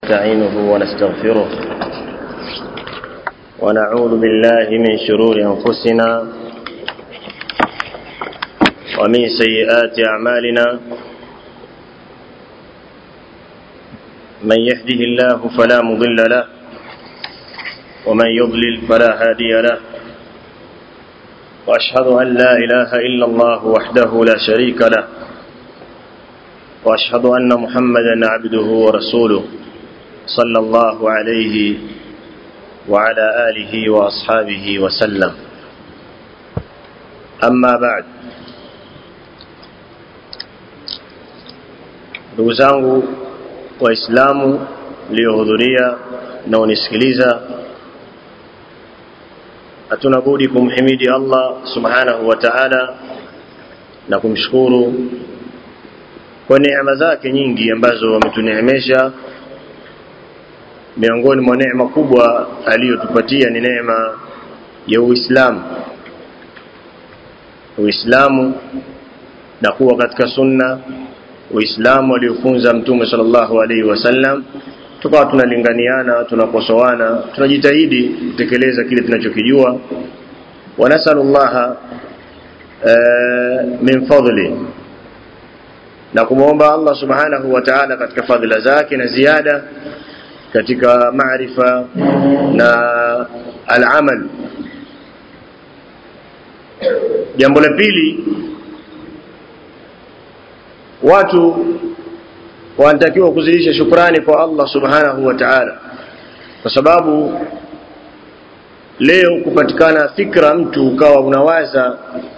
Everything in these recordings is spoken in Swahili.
نستعينه ونستغفره ونعوذ بالله من شرور أنفسنا ومن سيئات أعمالنا من يهده الله فلا مضل له ومن يضلل فلا هادي له وأشهد أن لا إله إلا الله وحده لا شريك له وأشهد أن محمدا عبده ورسوله صلى الله عليه وعلى آله وأصحابه وسلم. أما بعد، ndugu zangu waislamu mliohudhuria na unisikiliza, hatuna budi kumhimidi Allah subhanahu wa ta'ala na kumshukuru kwa neema zake nyingi ambazo ametuneemesha. Miongoni mwa neema kubwa aliyotupatia ni neema ya Uislamu na kuwa katika sunna, Uislamu aliofunza Mtume sallallahu alaihi wasallam. Tukawa tunalinganiana, tunakosoana, tunajitahidi kutekeleza kile tunachokijua. Wa nasallallahu min fadli, na kumuomba Allah subhanahu wa ta'ala katika fadhila zake na ziada katika maarifa na al-amal. Jambo la pili, watu wanatakiwa kuzidisha shukrani kwa Allah subhanahu wa ta'ala, kwa sababu leo kupatikana fikra mtu ukawa unawaza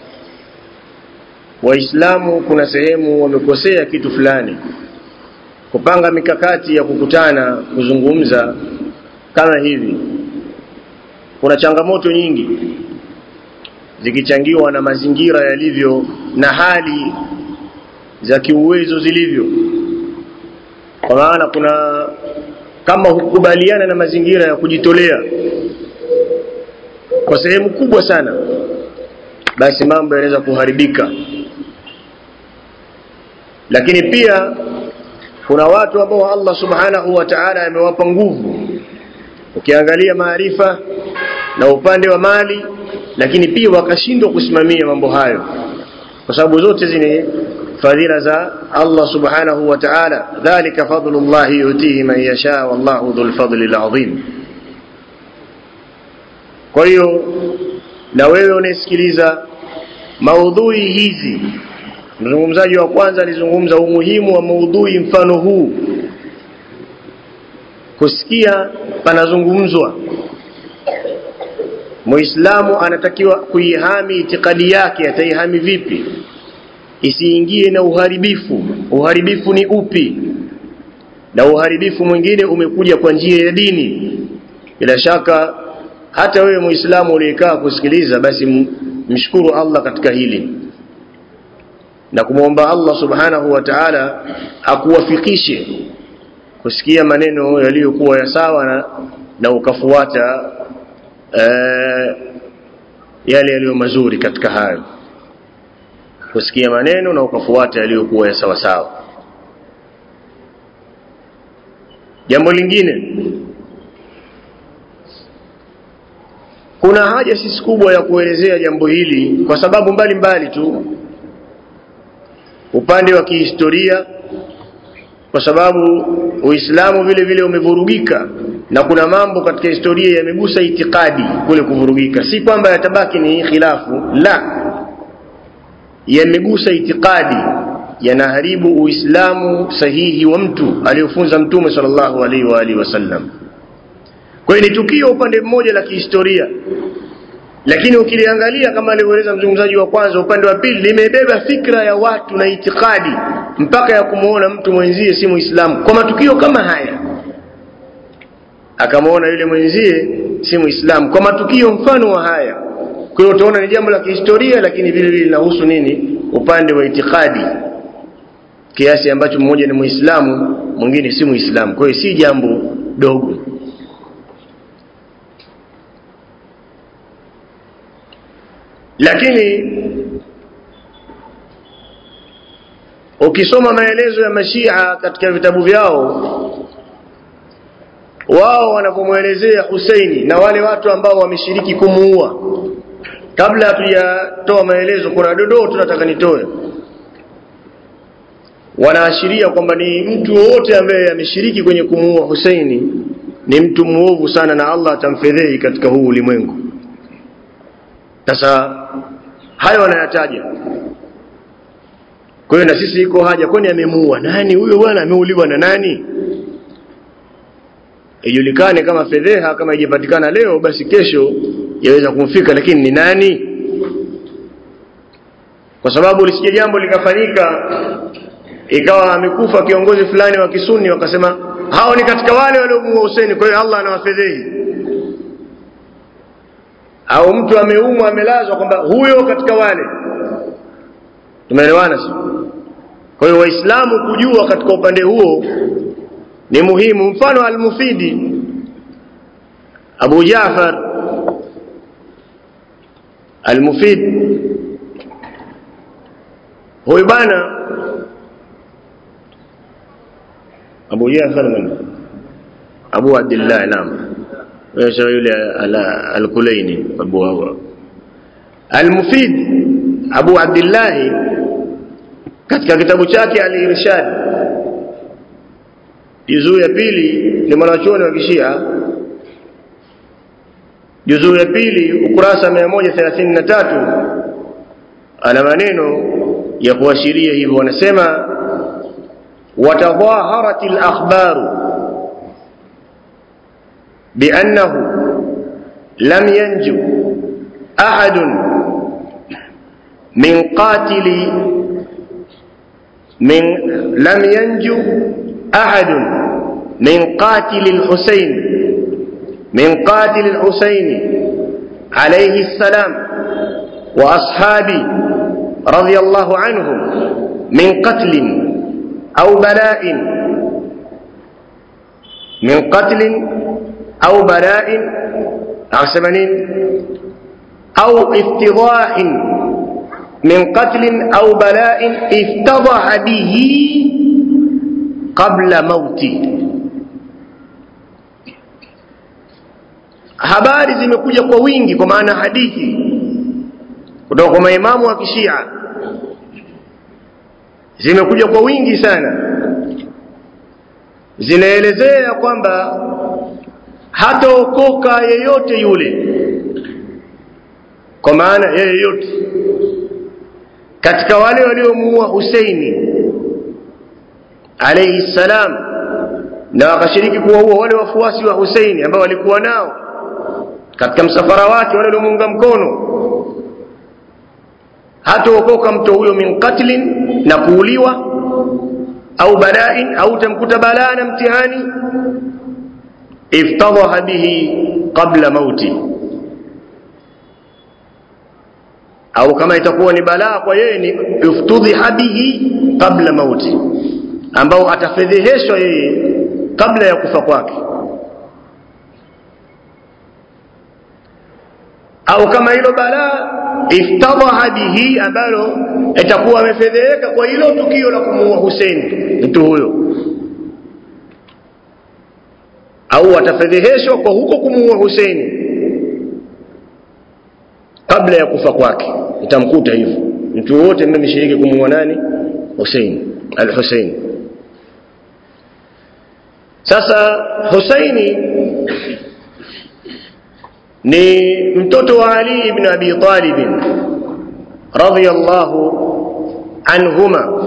Waislamu kuna sehemu wamekosea kitu fulani, kupanga mikakati ya kukutana kuzungumza kama hivi. Kuna changamoto nyingi zikichangiwa na mazingira yalivyo na hali za kiuwezo zilivyo. Kwa maana kuna kama hukubaliana na mazingira ya kujitolea kwa sehemu kubwa sana, basi mambo yanaweza kuharibika. Lakini pia kuna watu ambao Allah subhanahu wa ta'ala amewapa nguvu, ukiangalia maarifa na upande wa mali, lakini pia wakashindwa kusimamia mambo hayo, kwa sababu zote zini fadhila za Allah subhanahu wa ta'ala. Dhalika fadlullahi yutihi man yasha wallahu dhul fadlil azim. Kwa hiyo na wewe unasikiliza maudhui hizi, mzungumzaji wa kwanza alizungumza umuhimu wa maudhui mfano huu, kusikia panazungumzwa. Muislamu anatakiwa kuihami itikadi yake. Ataihami vipi isiingie na uharibifu? Uharibifu ni upi? Na uharibifu mwingine umekuja kwa njia ya dini. Bila shaka hata wewe Muislamu uliyekaa kusikiliza, basi mshukuru Allah katika hili na kumuomba Allah subhanahu wa ta'ala akuwafikishe kusikia maneno yaliyokuwa ya sawa na ukafuata yale yaliyo mazuri katika hayo. Kusikia maneno na ukafuata yaliyokuwa ya sawa sawa. Jambo lingine, kuna haja sisi kubwa ya kuelezea jambo hili kwa sababu mbalimbali tu. Upande wa kihistoria, kwa sababu Uislamu vile vile umevurugika na kuna mambo katika historia yamegusa itikadi kule kuvurugika. Si kwamba yatabaki ni khilafu, la, yamegusa itikadi, yanaharibu Uislamu sahihi wa mtu aliyofunza Mtume sallallahu alaihi wa alihi wasallam. Kwa hiyo ni tukio upande mmoja la kihistoria, lakini ukiliangalia kama alivyoeleza mzungumzaji wa kwanza, upande wa pili limebeba fikra ya watu na itikadi mpaka ya kumuona mtu mwenzie si Muislamu kwa matukio kama haya, akamuona yule mwenzie si Muislamu kwa matukio mfano wa haya. Kwa hiyo utaona ni jambo la kihistoria, lakini vile vile linahusu nini? Upande wa itikadi, kiasi ambacho mmoja ni Muislamu mwingine si Muislamu. Kwa hiyo si jambo dogo. Lakini ukisoma maelezo ya Mashia katika vitabu vyao, wao wanapomuelezea Husaini na wale watu ambao wameshiriki kumuua, kabla hatujatoa maelezo kuna dodoo tunataka nitoe, wanaashiria kwamba ni mtu wote ambaye ameshiriki kwenye kumuua Husaini ni mtu muovu sana na Allah atamfedhehi katika huu ulimwengu. Sasa hayo wanayataja. Kwa hiyo na sisi iko haja, kwani amemuua nani huyo bwana, ameuliwa na nani? Ijulikane kama fedheha kama ijipatikana leo basi kesho yaweza kumfika, lakini ni nani? Kwa sababu lisije jambo likafanyika ikawa amekufa kiongozi fulani wa Kisuni wakasema hao ni katika wale waliomuua Husaini, kwa hiyo Allah anawafedhehi. Au mtu ameumwa amelazwa kwamba huyo katika wale. Tumeelewana sio? Kwa hiyo Waislamu kujua katika upande huo ni muhimu. Mfano al-Mufidi Abu Jaafar al-Mufid, huyu bana Abu Jaafar Abu Abdullah, naam, yule al-Kulaini Abu al-Mufid Abu Abdullah katika kitabu chake al-Irshad juzuu ya pili, ni mwanachuoni wa Kishia, juzuu ya pili ukurasa 133, ana maneno ya kuashiria hivyo. Wanasema watadhaharatil akhbaru biannahu lam yanju ahadun min qatili لم ينجو أحد من قاتل الحسين عليه السلام وأصحابه رضي الله عنهم من قتل أو بلاء أو افتضاح من قتل أو بلاء افتضح به قبل موته. Habari zimekuja kwa wingi, kwa maana hadithi kutoka kwa maimamu wa Kishia zimekuja kwa wingi sana, zinaelezea kwamba hataokoka yeyote yule, kwa maana yeyote katika wale waliomuua Husaini alayhi salam na wakashiriki kuwaua wale wafuasi wa Husaini ambao walikuwa nao katika msafara wake, wale waliomuunga mkono, hataokoka mtu huyo min qatlin, na kuuliwa, au bala'in, au tamkuta balaa na mtihani, iftadhaha bihi qabla mauti, au kama itakuwa ni balaa kwa yeye ni iftudhiha bihi qabla mauti, ambao atafedheheshwa yeye kabla ya kufa kwake, au kama hilo balaa iftadhaha bihi ambalo itakuwa amefedheheka kwa hilo tukio la kumuua Husaini mtu huyo, au atafedheheshwa kwa huko kumuua Husaini kabla ya kufa kwake, itamkuta hivyo mtu wote ambaye ameshiriki kumuua nani? Husaini al-Husaini. Sasa Husaini ni mtoto wa Ali ibn Abi Talib radhiyallahu anhuma,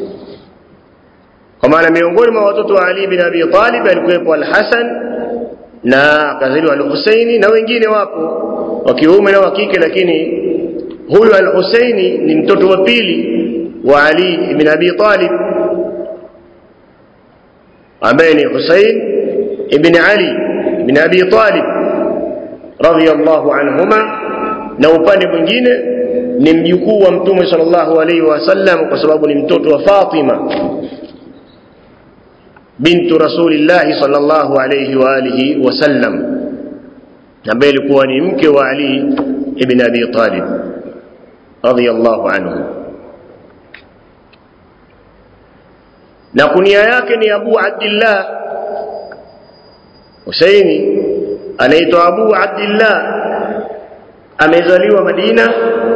kwa maana miongoni mwa watoto wa Ali ibn Abi Talib alikuwepo al-Hasan na akazaliwa al-Husaini, na wengine wapo wa kiume na wa kike, lakini huyu al-Husaini ni mtoto wa pili wa Ali ibn Abi Talib ambaye ni Husain ibn Ali ibn Abi Talib radhiyallahu anhuma, na upande mwingine ni mjukuu wa Mtume sallallahu alaihi wasallam kwa sababu ni mtoto wa Fatima bintu Rasulillah sallallahu alaihi wa alihi wasallam, ambaye alikuwa ni mke wa Ali ibn Abi Talib radhiyallahu anhu, na kunia yake ni Abu Abdullah Husaini anaitwa Abu Abdullah, amezaliwa Madina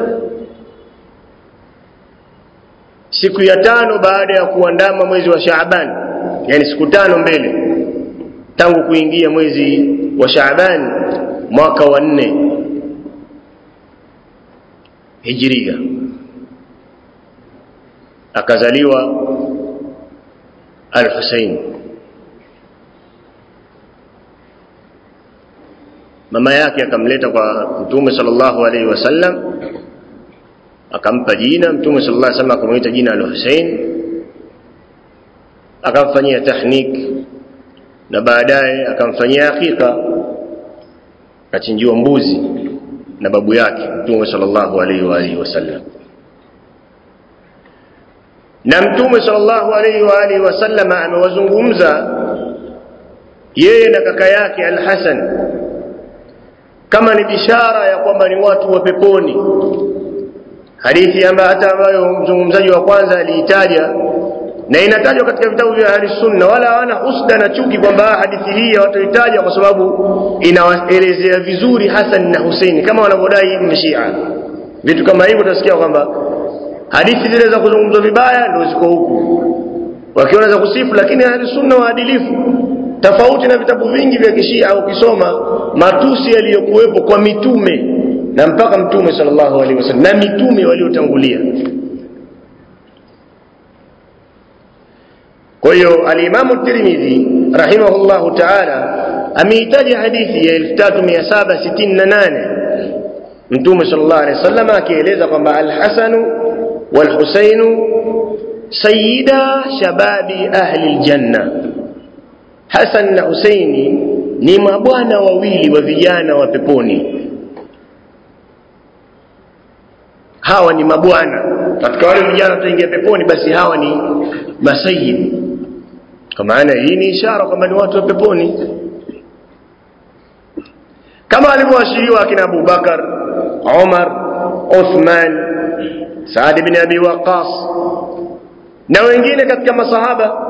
siku ya 5 baada ya kuandama mwezi wa Shaaban, yani siku 5 mbele tangu kuingia mwezi wa Shaaban mwaka wa 4 Hijria, akazaliwa Al-Husayn. Mama yake akamleta kwa Mtume sallallahu alaihi wasallam, akampa jina. Mtume sallallahu alaihi wasallam akamuita jina Al-Husayn, akamfanyia tahnik na baadaye akamfanyia hakika, akachinjiwa mbuzi na babu yake Mtume sallallahu alaihi wasallam. Na Mtume sallallahu alaihi wasallam amewazungumza yeye na kaka yake Al-Hasan kama ni bishara ya kwamba ni watu wa peponi, hadithi ambayo mzungumzaji wa kwanza aliitaja na inatajwa katika vitabu vya Ahlus-Sunna, wala hawana husda na chuki kwamba hadithi hii wataitaja kwa sababu inawaelezea vizuri Hasan na Husaini kama wanavyodai Ibn Shia. Vitu kama hivyo utasikia kwamba hadithi zile za kuzungumzwa vibaya ndio ziko huku, wakiona za kusifu, lakini Ahlus-Sunna waadilifu, tofauti na vitabu vingi vya Kishia. Ukisoma matusi yaliyokuwepo kwa mitume na mpaka Mtume sallallahu alaihi wasallam na mitume waliotangulia. Kwa hiyo al-Imam Tirmidhi rahimahullahu ta'ala ameitaja hadithi ya 3768 Mtume sallallahu alaihi wasallam akieleza kwamba Al-Hasan wal-Husayn sayyida shababi ahli al-janna, Hasan na Husaini ni mabwana wawili wa vijana wa peponi. Hawa ni mabwana katika wale vijana wataingia peponi, basi hawa ni masayid. Kwa maana hii ni ishara kwamba ni watu wa peponi, kama alivyoashiriwa akina Abu Bakar, Umar, Uthman, Saad ibn Abi Waqqas na wengine katika masahaba.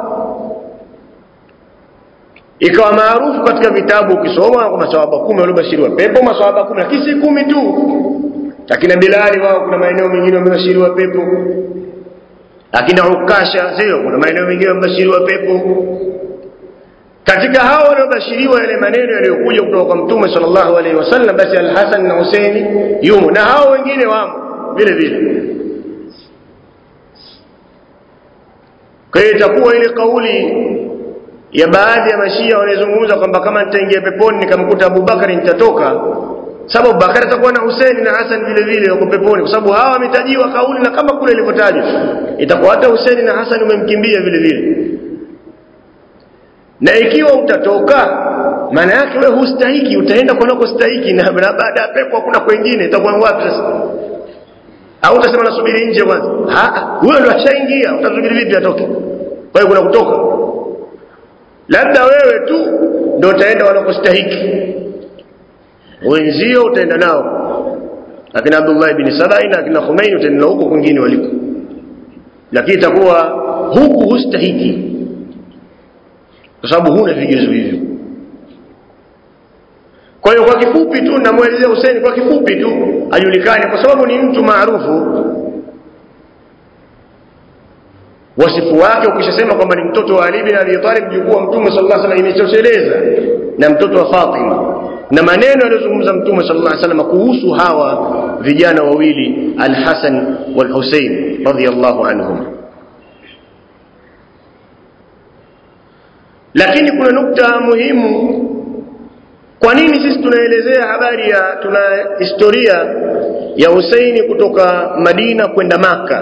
Ikawa maarufu katika vitabu ukisoma kwa masahaba 10 waliobashiriwa pepo, masahaba 10 lakini si 10 tu. Akina Bilali wao kuna maeneo mengine wamebashiriwa pepo, akina Ukasha sio, kuna maeneo mengine wamebashiriwa pepo. Katika hao waliobashiriwa yale maneno yaliyokuja kutoka kwa Mtume sallallahu alaihi wasallam, basi Al-Hasan na Husaini yumo, na hao wengine wamo vile vile. Kwa hiyo itakuwa ile kauli ya baadhi ya mashia wanazungumza kwamba kama nitaingia peponi nikamkuta Abu Bakari nitatoka, sababu Bakari atakuwa na Husaini na Hasan vile vile wako peponi, kwa sababu hawa wametajiwa kauli na kama kule ilivyotajwa itakuwa hata Husaini na Hasan umemkimbia vile vile. Na ikiwa utatoka, maana yake wewe hustahiki, utaenda kunako stahiki, na baada ya pepo hakuna kwingine, itakuwa wapi sasa? Au utasema nasubiri nje kwanza? Wewe ndio ashaingia, utasubiri vipi atoke? Kwa hiyo kuna kutoka, labda wewe tu ndio utaenda wanakostahiki, wenzio utaenda nao. Lakini Abdullah ibn Sabai na akina Khomeini utaenda huko kwingine waliko, lakini itakuwa huku hustahiki kwa sababu huna vigezo hivyo. Kwa hiyo kwa kifupi tu namuelezea Husaini kwa kifupi tu ajulikane, kwa sababu ni mtu maarufu. Wasifu wake ukishasema kwamba ni mtoto wa Ali bin Abi Talib, mjukuu wa Mtume sallallahu alaihi wasallam, imetosheleza, na mtoto wa Fatima, na maneno aliyozungumza Mtume sallallahu alaihi wasallam kuhusu hawa vijana wawili Al-Hasan wal-Husayn radhiyallahu anhum. Lakini kuna nukta muhimu. Kwa nini sisi tunaelezea habari ya tuna historia ya Husaini kutoka Madina kwenda Maka,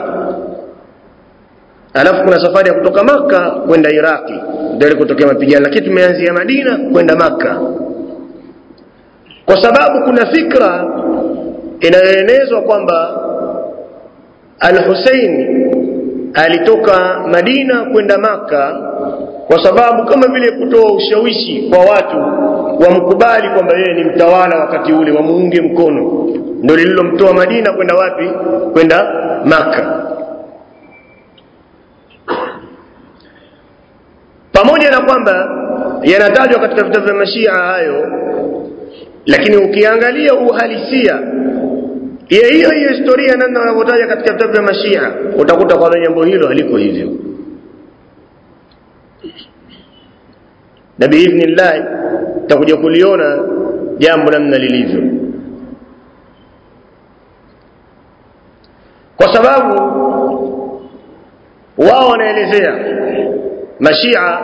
alafu kuna safari ya kutoka Maka kwenda Iraki ndio kutokea mapigano, lakini tumeanzia Madina kwenda Maka? Kwa sababu kuna fikra inayoenezwa kwamba Al-Husaini alitoka Madina kwenda Maka kwa sababu kama vile kutoa ushawishi kwa watu wamkubali kwamba yeye ni mtawala wakati ule, wamuunge mkono. Ndio lililomtoa Madina kwenda wapi? Kwenda Maka. Pamoja na kwamba yanatajwa katika vitabu vya Mashia hayo, lakini ukiangalia uhalisia ya hiyo historia namna wanavyotaja katika vitabu vya Mashia, utakuta kwamba jambo hilo haliko hivyo. Na biidhnillah tutakuja kuliona jambo namna lilivyo, kwa sababu wao wanaelezea, Mashia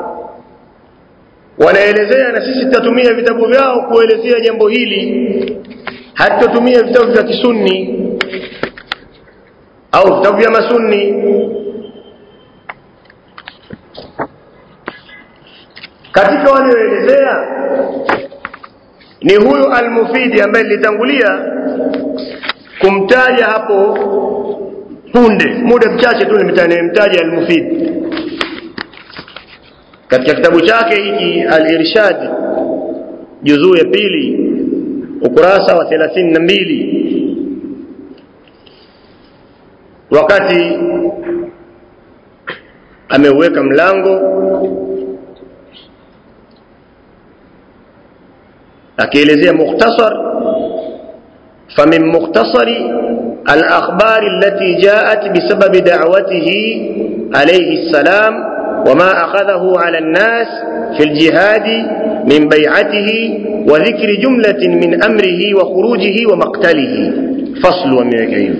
wanaelezea, na sisi tutatumia vitabu vyao kuelezea jambo hili, hatutumia vitabu vya kisunni au vitabu vya masunni. Katika walioelezea ni huyu Al-Mufidi ambaye nilitangulia kumtaja hapo punde, muda mchache tu nimemtaja Al-Mufidi katika kitabu chake hiki Al-Irshad juzuu ya 2 ukurasa wa 32, wakati ameuweka mlango akielezea mukhtasar, famin mukhtasari al-akhbar allati ja'at bisabab da'watihi alayhi السلام وما أخذه على الناس في الجهاد من بيعته وذكر جملة من أمره وخروجه ومقتله. فصل وميكيه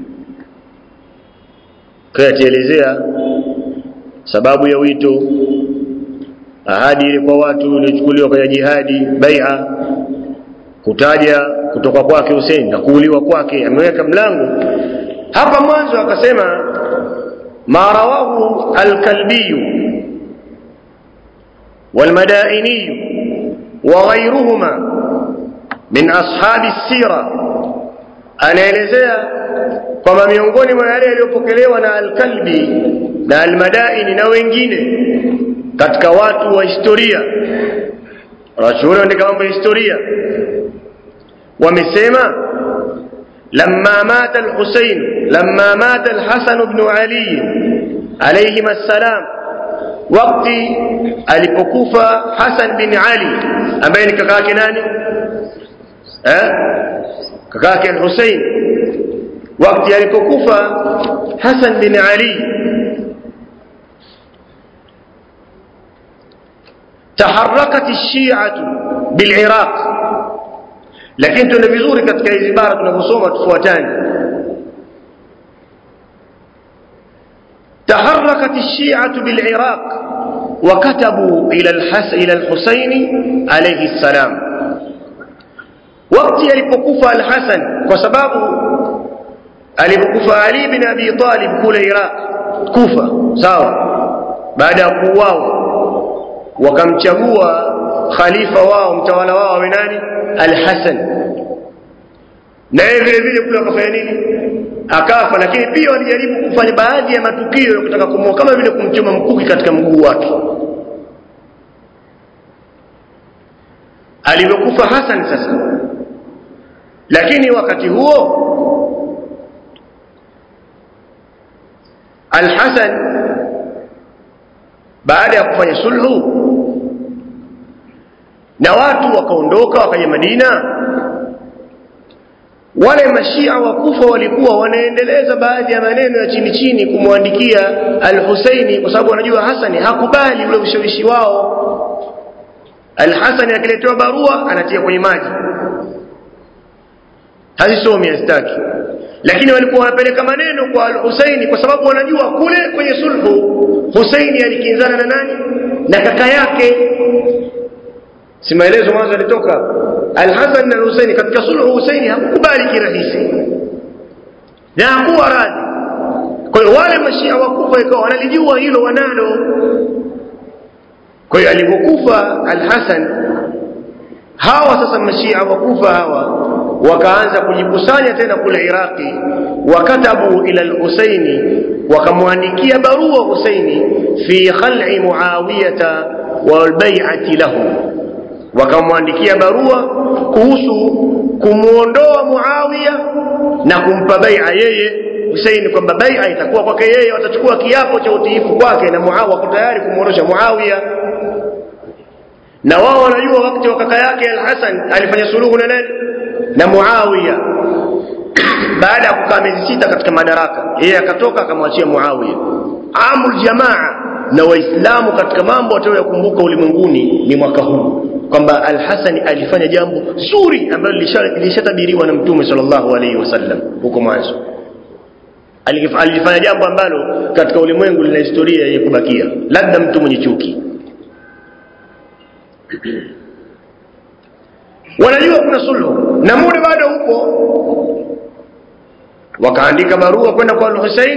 كيتelezea sababu ya wito, ahadi ile kwa watu ilichukuliwa kwa jihadi, bai'a, kutaja kutoka kwake Hussein na kuuliwa kwake. Ameweka mlango hapa mwanzo akasema ما رواه الكلبي والمدائني وغيرهما من أصحاب السيرة. anaelezea kwamba miongoni mwa yale yaliyopokelewa na Al-Kalbi na Al-Madaini na wengine katika watu wa historia, rasuli ndika mambo ya historia, wamesema لما مات الحسين لما مات الحسن بن علي عليهما السلام، وقت alipokufa Hasan bin Ali ambaye ni kaka yake nani, kaka yake Al-Husayn, wakati alipokufa Hasan bin Ali تحركت الشيعة بالعراق. lakini tuna vizuri katika hizi bara tunaposoma tufuatane. تحركت الشيعة بالعراق وكتبوا إلى الحسين عليه السلام. وقت alipokufa Al-Hasan, kwa sababu alipokufa Ali bin Abi Talib kule Iraq, Kufa, sawa, baada ya kuuawa wakamchagua khalifa wao, mtawala wao awe nani? Al-Hasan. Na vile vile kule akafanya nini? Akafa. Lakini pia walijaribu kufanya baadhi ya matukio ya kutaka kumuua, kama vile kumchoma mkuki katika mguu wake. Alipokufa Hasan sasa, lakini wakati huo Al-Hasan baada ya kufanya sulhu na watu wakaondoka wakaja Madina, wale mashia wa Kufa walikuwa wanaendeleza baadhi ya maneno ya chini chini kumwandikia Al-Husaini, kwa sababu wanajua Hasani hakubali ule ushawishi wao. Al-Hasani akiletewa barua anatia kwenye maji, hazisomi, hazitaki. Lakini walikuwa wanapeleka maneno kwa Al-Husaini kwa sababu wanajua kule kwenye sulhu Husaini alikinzana na nani? Na kaka yake. Si maelezo mwanzo alitoka Al-Hasan na Husaini katika sulhu. Husaini hakukubali kirahisi na hakuwa radhi. Kwa hiyo wale mashia wa Kufa ikawa wanalijua hilo, wanalo. Kwa hiyo alipokufa Al-Hasan, hawa sasa mashia wa Kufa hawa wakaanza kujikusanya tena kule Iraki, wakatabu ila Al-Husaini, wakamwandikia barua Husaini fi khal'i Muawiyata wal bai'ati lahu, wakamwandikia barua kuhusu kumuondoa Muawiya na kumpa bai'a yeye Husaini, kwamba bai'a itakuwa kwake yeye, watachukua kiapo cha utiifu kwake, na Muawiya kwa tayari kumuondosha Muawiya. na wao wanajua wakati wa kaka yake Al-Hasan alifanya suluhu na nani? Na Muawiya. Baada ya kukaa miezi 6 katika madaraka, yeye akatoka akamwachia Muawiya. Amul jamaa na Waislamu katika mambo watayokumbuka ulimwenguni ni mwaka huu kwamba Al-Hasan alifanya jambo zuri ambalo lilishatabiriwa na Mtume sallallahu alaihi wasallam huko mwanzo. Alifanya jambo ambalo katika ulimwengu lina historia yenye kubakia, labda mtu mwenye chuki. Wanajua kuna suluhu na muda bado upo, wakaandika barua kwenda kwa Al-Hussein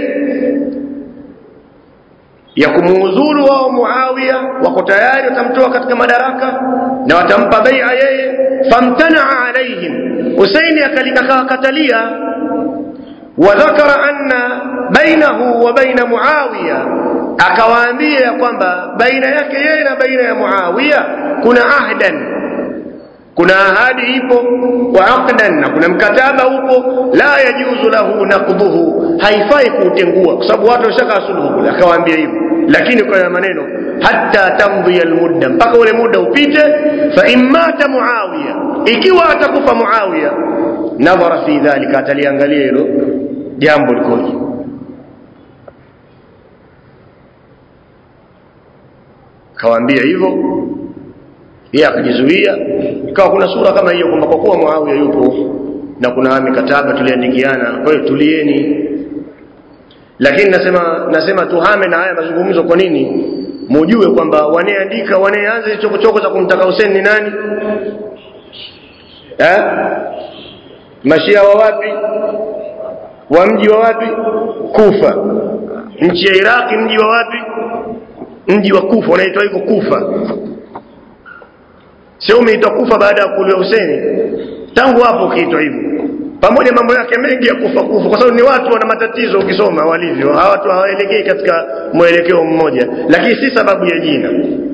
ya kumuuzuru wao Muawiya, wako tayari watamtoa katika madaraka na watampa bai'a yeye. Famtana alaihim, Hussein akalikatalia, wa dhakara anna bainahu wa baina Muawiya, akawaambia kwamba baina yake yeye na baina ya Muawiya kuna ahdan, kuna ahadi ipo, wa aqdan, na kuna mkataba upo, la yajuzu lahu naqduhu, haifai kuutengua kwa sababu watu washaka suluhu. Akawaambia hivyo, lakini kwa maneno hatta tamdhi almudda, mpaka ule muda upite. Fa imata Muawiya, ikiwa atakufa Muawiya, nadhara fi dhalika, ataliangalia hilo jambo likoje. Kawaambia hivyo, yeye akajizuia. Ikawa kuna sura kama hiyo kwamba kwa kuwa Muawiya yupo na kuna mikataba tuliandikiana, kwa hiyo tulieni. Lakini nasema tuhame na haya mazungumzo. Kwa nini? Mujue kwamba wanaandika, wanaanza chokochoko za kumtaka Hussein ni nani? Mashia wa wapi? Wa mji wa wapi? Kufa. Nchi ya Iraki, mji wa wapi? Mji wa Kufa, unaitwa hivyo Kufa. Sio umeitwa Kufa baada ya kulia Hussein, tangu hapo kiitwa hivyo. Pamoja mambo yake mengi ya Kufa kwa sababu ni watu wana matatizo, ukisoma walivyo hawa watu hawaelekei katika mwelekeo mmoja, lakini si sababu ya jina.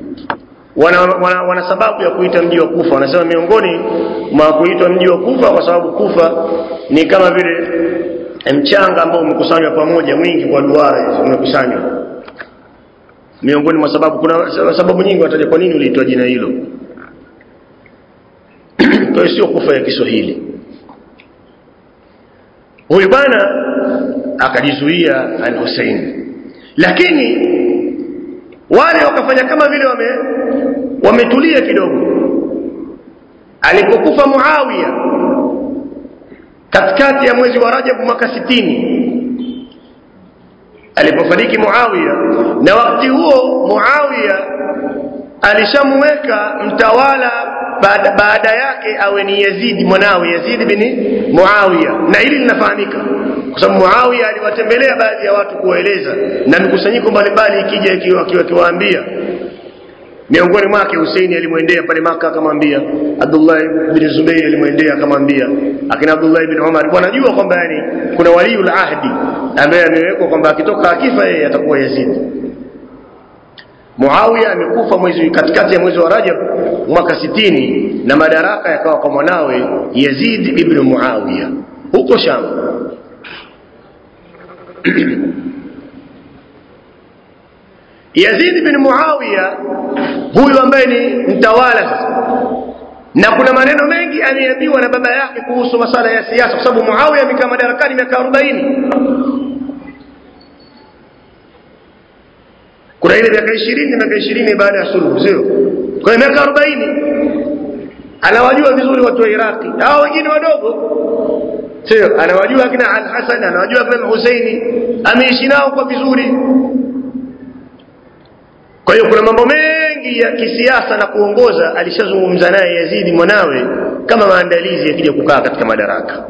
Wana sababu ya kuita mji wa Kufa. Wanasema miongoni mwa kuitwa mji wa Kufa kwa sababu Kufa ni kama vile mchanga ambao umekusanywa pamoja mwingi kwa duara umekusanywa. Miongoni mwa sababu, kuna sababu nyingi wataja kwa nini uliitwa jina hilo. Kwa hiyo sio Kufa ya Kiswahili. Huyu bwana akajizuia Al-Hussein, lakini wale wakafanya kama vile wametulia kidogo. Alipokufa Muawiya katikati ya mwezi wa Rajab mwaka 60, alipofariki Muawiya, na wakati huo Muawiya alishamweka mtawala baada yake awe ni Yazid, mwanawe Yazid bin Muawiya. Na hili linafahamika kwa sababu Muawiya aliwatembelea baadhi ya watu kuwaeleza, na mikusanyiko mbalimbali ikija akiwaambia. Miongoni mwake Hussein alimwendea pale Maka akamwambia, Abdullah bin Zubayr alimwendea akamwambia, akina Abdullah bin Umar, wanajua kwamba yani kuna waliul ahdi ambaye amewekwa kwamba akitoka akifa yeye atakuwa Yazid. Muawiya amekufa katikati ya mwezi wa Rajab mwaka 60, na madaraka yakawa kwa mwanawe Yazid ibn Muawiya huko Sham. Yazid ibn Muawiya huyu ambaye ni mtawala sasa, na kuna maneno mengi aliambiwa na baba yake kuhusu masuala ya siasa, kwa sababu Muawiya amekaa madarakani miaka 40. Kuna ile miaka 20 baada ya suluhu, sio? Kwa hiyo miaka 40 anawajua vizuri watu wa Iraki, hao wengine wadogo, sio? Anawajua kina Al-Hasan, anawajua kina Hussein, ameishi nao kwa vizuri. Kwa hiyo kuna mambo mengi ya kisiasa na kuongoza alishazungumza naye Yazid mwanawe kama maandalizi ya kija kukaa katika madaraka.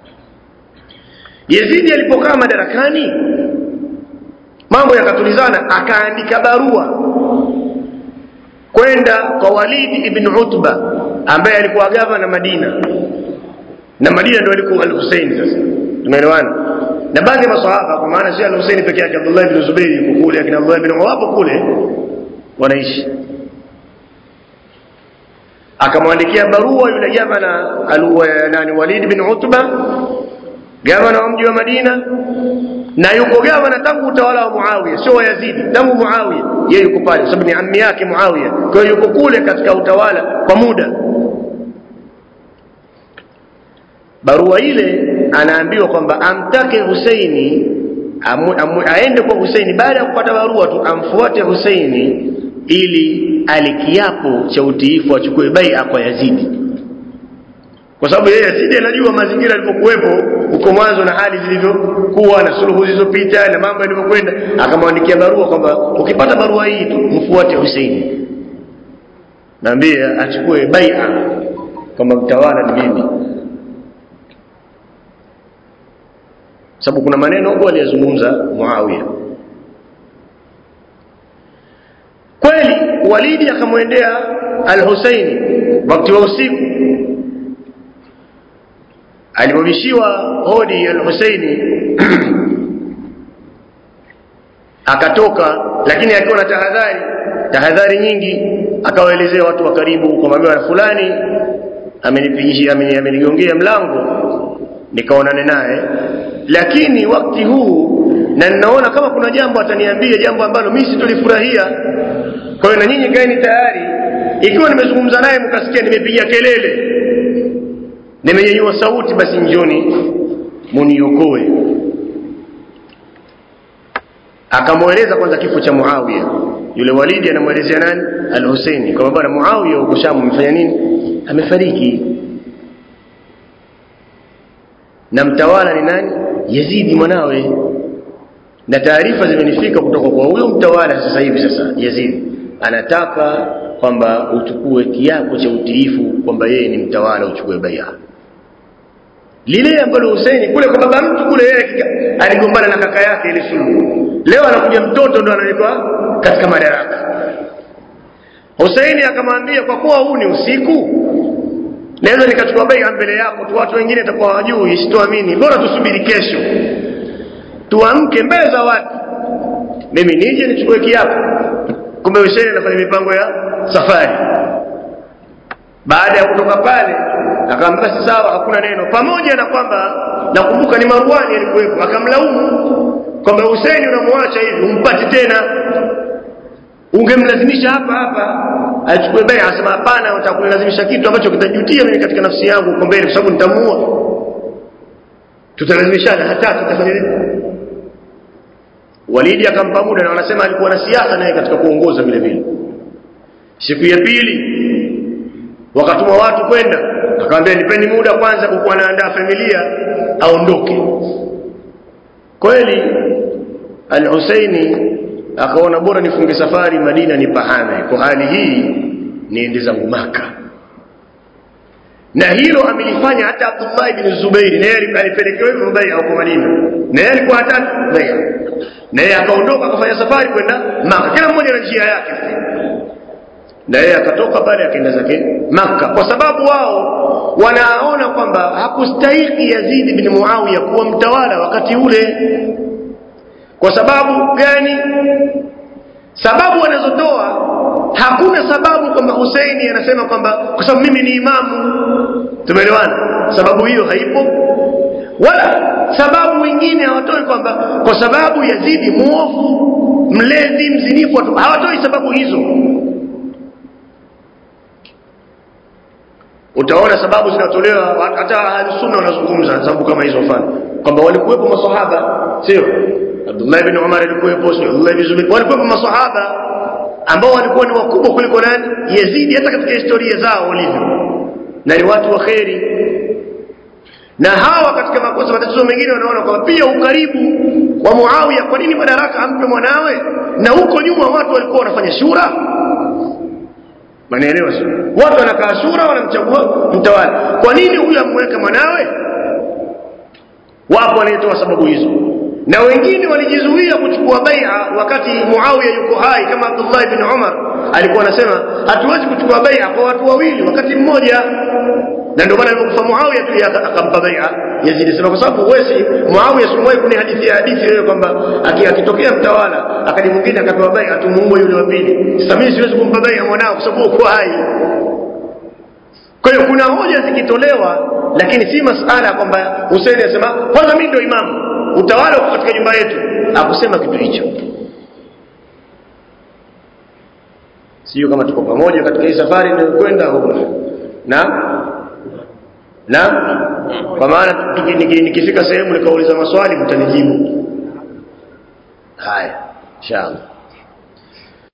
Yazid alipokaa madarakani mambo yakatulizana, akaandika barua kwenda kwa Walid ibn Utba ambaye alikuwa gavana Madina, na Madina ndio alikuwa Al-Hussein. Sasa tumeelewana na baadhi ya maswahaba, kwa maana si Al-Hussein pekee yake, Abdullah ibn Zubayr yuko kule, akina Abdullah ibn Umar wapo kule wanaishi. Akamwandikia barua yule gavana Walid ibn Utba, gavana wa mji wa Madina, na yuko gavana tangu utawala wa Muawiya, sio wa Yazidi, tangu Muawiya yeye yuko pale sababu ni ammi yake Muawiya, kwa hiyo yuko kule katika utawala kwa muda. Barua ile anaambiwa kwamba amtake Husaini aende kwa Husaini, baada ya kupata barua tu amfuate Husaini ili alikiapo cha utiifu achukue bai'a kwa Yazidi, kwa sababu yeye Yazidi anajua mazingira yalipokuwepo huko mwanzo na hali zilivyokuwa na suluhu zilizopita na mambo yalivyokwenda. Akamwandikia barua kwamba ukipata barua hii tu mfuate Husaini, naambie achukue bai'a kama mtawala ni mimi. Sababu kuna maneno huko aliyazungumza Muawiya. Kweli Walidi akamwendea Al-Husaini wakati wa usiku, alipobishiwa hodi Al-Husaini akatoka, lakini akiwa na tahadhari nyingi. Akawaelezea watu wa karibu kwamba fulani amenigongea mlango nikaonane naye, lakini wakati huu na ninaona kama kuna jambo ataniambia, jambo ambalo mimi sitolifurahia. Kwa hiyo na nyinyi kaeni tayari, ikiwa nimezungumza naye mkasikia nimepiga kelele, nimenyanyua sauti, basi njoni muniokoe. Akamueleza kwanza kifo cha Muawiya. Yule Walidi anamuelezea nani? Al-Husaini, kwa bwana Muawiya huko Sham amefanya nini? Amefariki. Na mtawala ni nani? Yazidi mwanawe. Na taarifa zimenifika kutoka kwa huyo mtawala sasa hivi, sasa Yazidi anataka kwamba uchukue kiapo cha utiifu kwamba yeye ni mtawala, uchukue bai'a. Lile ambalo Husaini kule kwa baba mtu kule, yeye aligombana na kaka yake ile suluhu. Leo anakuja mtoto ndo analikuwa katika madaraka. Husaini akamwambia, kwa kuwa huu ni usiku, naweza nikachukua bai'a mbele yako tu, watu wengine watakuwa hawajui, sitoamini, bora tusubiri kesho tuamke mbele za watu, mimi nije nichukue kiapo. Kumbe Husaini anafanya mipango ya safari. Baada ya kutoka pale akamwambia sawa, hakuna neno, pamoja na kwamba nakumbuka ni Marwani alikuwepo, akamlaumu kwamba Husaini unamwacha hivi umpati tena, ungemlazimisha hapa achukue bai'a. Asema hapana, utakunilazimisha kitu ambacho kitajutia mimi katika nafsi yangu huko mbele, kwa sababu nitamuua, tutalazimishana hata tutafanya nini. Walidi akampa muda, na wanasema alikuwa na siasa naye katika kuongoza vile vile. Siku ya pili wakatuma watu kwenda, akamwambia nipeni muda kwanza kwa anaandaa familia aondoke. Kweli Al-Husaini akaona bora nifunge safari Madina nipahame, kwa hali hii niende zangu Maka. Na hilo amelifanya hata Abdullah ibn Zubair, naye alipelekewa bai'a huko Madina, naye alikuwa hataki bai'a, naye akaondoka akafanya safari kwenda Maka, kila mmoja na njia yake. Na yeye akatoka pale akaenda zake Maka, kwa sababu wao wanaona kwamba hakustahili Yazid ibn Muawiya kuwa mtawala wakati ule. Kwa sababu gani? Sababu wanazotoa, hakuna sababu kwamba Husaini anasema kwamba kwa sababu mimi ni imamu. Tumeelewana? Sababu hiyo haipo. Wala sababu wengine hawatoi kwamba kwa sababu Yazidi muovu, mlezi, mzinifu, hawatoi sababu hizo. Utaona sababu zinatolewa hata Ahlus-Sunna wanazungumza sababu kama hizo, mfano kwamba walikuwepo maswahaba, sio Abdullah ibn Umar alikuwepo, sio Abdullah ibn Zubair, walikuwepo maswahaba ambao walikuwa ni wakubwa kuliko nani? Yazidi, hata katika historia zao walivyo, na ni watu wa kheri. Na hawa katika makosa matatizo mengine wanaona kwamba pia ukaribu wa Muawiya, kwa nini madaraka ampe mwanawe? Na huko nyuma watu walikuwa wanafanya shura. Manaelewa sio? Watu wanakaa shura, wanamchagua mtawala. Kwa nini huyu amweka mwanawe? Wapo wanatoa sababu hizo. Na wengine walijizuia kuchukua bai'a wakati Muawiya yuko hai, kama Abdullah ibn Umar alikuwa anasema hatuwezi kuchukua bai'a kwa watu wawili wakati mmoja. Na ndio maana alipokufa Muawiya tu akampa bai'a Yazid, sema kwa sababu wewe Muawiya simwahi kuni hadithi wewe kwamba akitokea mtawala akadi mwingine akapewa bai'a tumuue yule wa pili. Sasa mimi siwezi kumpa bai'a mwanao kwa sababu uko hai. Kwa hiyo kuna hoja zikitolewa, lakini si masala kwamba Hussein anasema kwanza mimi ndio imamu, utawala uko katika nyumba yetu. Hakusema kitu hicho. Sio kama tuko pamoja katika hii safari ninayokwenda huko. Kwa maana nikifika sehemu nikauliza maswali mtanijibu. Haya, inshallah.